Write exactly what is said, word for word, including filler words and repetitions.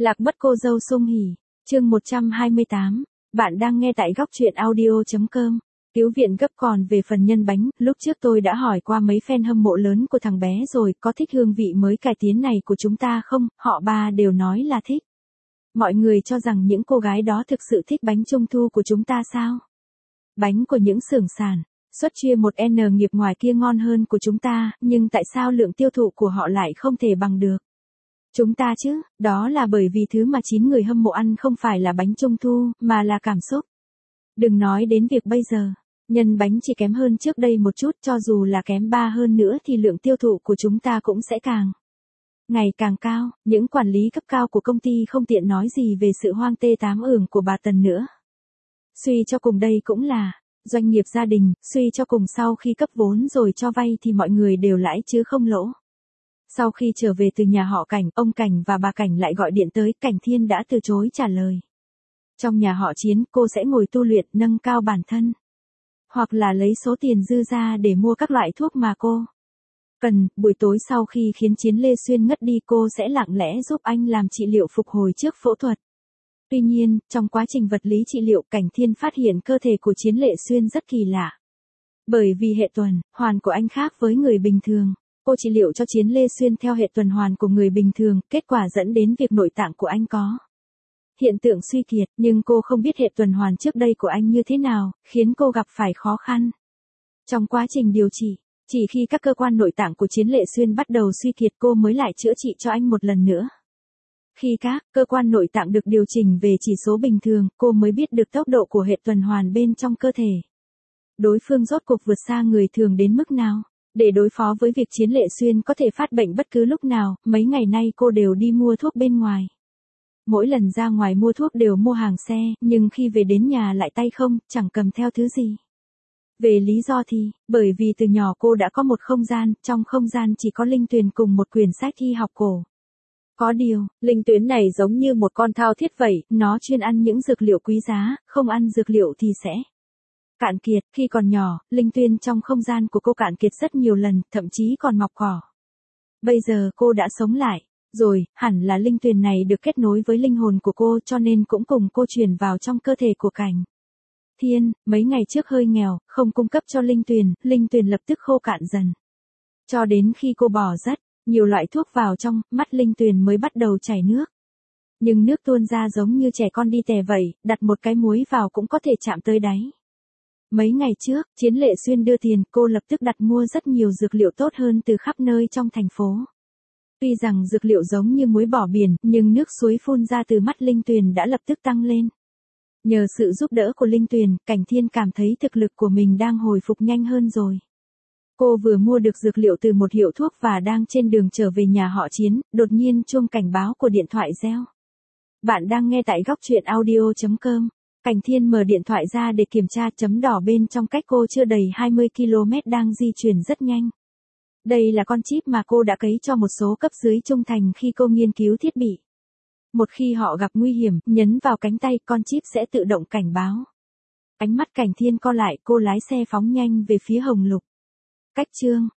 Lạc mất cô dâu sung hỉ, chương một trăm hai mươi tám, bạn đang nghe tại góc truyện audio.com. Cứu viện gấp. Còn về phần nhân bánh, lúc trước tôi đã hỏi qua mấy fan hâm mộ lớn của thằng bé rồi, có thích hương vị mới cải tiến này của chúng ta không, họ ba đều nói là thích. Mọi người cho rằng những cô gái đó thực sự thích bánh trung thu của chúng ta sao? Bánh của những xưởng sản, xuất chia một N nghiệp ngoài kia ngon hơn của chúng ta, nhưng tại sao lượng tiêu thụ của họ lại không thể bằng được chúng ta chứ? Đó là bởi vì thứ mà chín người hâm mộ ăn không phải là bánh trung thu, mà là cảm xúc. Đừng nói đến việc bây giờ, nhân bánh chỉ kém hơn trước đây một chút, cho dù là kém ba hơn nữa thì lượng tiêu thụ của chúng ta cũng sẽ càng ngày càng cao. Những quản lý cấp cao của công ty không tiện nói gì về sự hoang tê tám ưởng của bà Tần nữa. Suy cho cùng đây cũng là doanh nghiệp gia đình, suy cho cùng sau khi cấp vốn rồi cho vay thì mọi người đều lãi chứ không lỗ. Sau khi trở về từ nhà họ Cảnh, ông Cảnh và bà Cảnh lại gọi điện tới, Cảnh Thiên đã từ chối trả lời. Trong nhà họ Chiến, cô sẽ ngồi tu luyện nâng cao bản thân, hoặc là lấy số tiền dư ra để mua các loại thuốc mà cô cần. Buổi tối sau khi khiến Chiến Lê Xuyên ngất đi, cô sẽ lặng lẽ giúp anh làm trị liệu phục hồi trước phẫu thuật. Tuy nhiên, trong quá trình vật lý trị liệu, Cảnh Thiên phát hiện cơ thể của Chiến Lệ Xuyên rất kỳ lạ. Bởi vì hệ tuần hoàn của anh khác với người bình thường. Cô trị liệu cho Chiến Lê Xuyên theo hệ tuần hoàn của người bình thường, kết quả dẫn đến việc nội tạng của anh có hiện tượng suy kiệt, nhưng cô không biết hệ tuần hoàn trước đây của anh như thế nào, khiến cô gặp phải khó khăn. Trong quá trình điều trị, chỉ khi các cơ quan nội tạng của Chiến Lệ Xuyên bắt đầu suy kiệt cô mới lại chữa trị cho anh một lần nữa. Khi các cơ quan nội tạng được điều chỉnh về chỉ số bình thường, cô mới biết được tốc độ của hệ tuần hoàn bên trong cơ thể đối phương rốt cuộc vượt xa người thường đến mức nào. Để đối phó với việc Chiến Lệ Xuyên có thể phát bệnh bất cứ lúc nào, mấy ngày nay cô đều đi mua thuốc bên ngoài. Mỗi lần ra ngoài mua thuốc đều mua hàng xe, nhưng khi về đến nhà lại tay không, chẳng cầm theo thứ gì. Về lý do thì, bởi vì từ nhỏ cô đã có một không gian, trong không gian chỉ có Linh Tuyền cùng một quyển sách y học cổ. Có điều, Linh Tuyến này giống như một con thao thiết vậy, nó chuyên ăn những dược liệu quý giá, không ăn dược liệu thì sẽ cạn kiệt. Khi còn nhỏ, Linh Tuyên trong không gian của cô cạn kiệt rất nhiều lần, thậm chí còn mọc cỏ. Bây giờ cô đã sống lại rồi, hẳn là Linh Tuyền này được kết nối với linh hồn của cô, cho nên cũng cùng cô truyền vào trong cơ thể của Cảnh Thiên. Mấy ngày trước hơi nghèo, không cung cấp cho Linh Tuyền, Linh Tuyền lập tức khô cạn dần. Cho đến khi cô bỏ rất nhiều loại thuốc vào trong, mắt Linh Tuyền mới bắt đầu chảy nước. Nhưng nước tuôn ra giống như trẻ con đi tè vậy, đặt một cái muối vào cũng có thể chạm tới đáy. Mấy ngày trước, Chiến Lệ Xuyên đưa tiền, cô lập tức đặt mua rất nhiều dược liệu tốt hơn từ khắp nơi trong thành phố. Tuy rằng dược liệu giống như muối bỏ biển, nhưng nước suối phun ra từ mắt Linh Tuyền đã lập tức tăng lên. Nhờ sự giúp đỡ của Linh Tuyền, Cảnh Thiên cảm thấy thực lực của mình đang hồi phục nhanh hơn rồi. Cô vừa mua được dược liệu từ một hiệu thuốc và đang trên đường trở về nhà họ Chiến, đột nhiên chuông cảnh báo của điện thoại reo. Bạn đang nghe tại góc truyện audio.com. Cảnh Thiên mở điện thoại ra để kiểm tra, chấm đỏ bên trong cách cô chưa đầy hai mươi ki lô mét đang di chuyển rất nhanh. Đây là con chip mà cô đã cấy cho một số cấp dưới trung thành khi cô nghiên cứu thiết bị. Một khi họ gặp nguy hiểm, nhấn vào cánh tay, con chip sẽ tự động cảnh báo. Ánh mắt Cảnh Thiên co lại, cô lái xe phóng nhanh về phía Hồng Lục. Cách chương